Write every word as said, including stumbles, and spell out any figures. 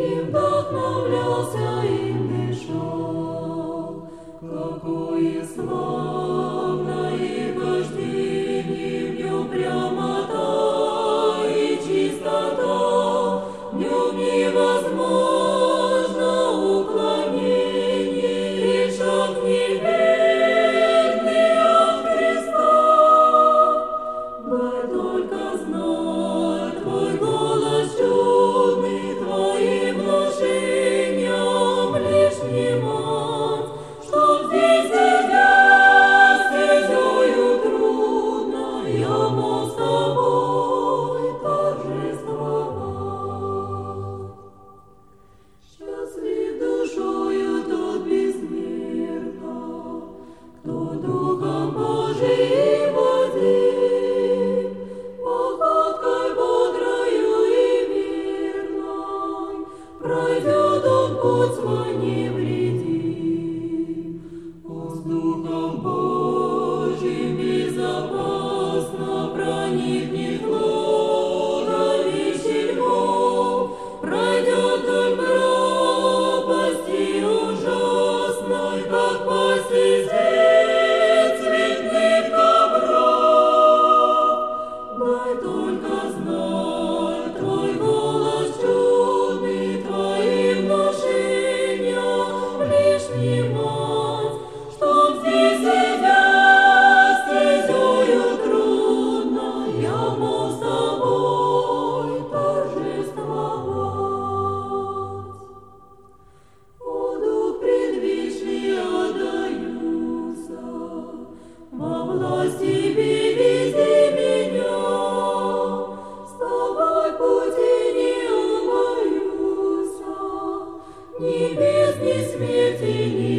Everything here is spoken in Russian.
им вдохновлялся, им дышал. Какое славное хождение в нем прямота и чистота, в нем невозможно уклонение и шаг неверный от Христа. Дай только знать твой голос чудный, твоим внушением лишь внимать, чтоб здесь идя стезею трудной, я мог с тобой торжествовать. Счастлив душою тот безмерно, кто Духом Божиим водим, походкой бодрою и мирной пройдет он путь свой невредим. Он с Духом Божиим безопасно проникнет в логовище львов, пройдет вдоль пропасти ужасной, как пасть из цветных ковров. Дай только знать твой голос чудный, твоим внушением лишь внимать, чтоб здесь идя стезею трудной, я мог с тобой торжествовать. О, Дух предвечный, отдаюся во власть тебе, вези меня, с тобой пути не убоюся, ни бездны смерти, ни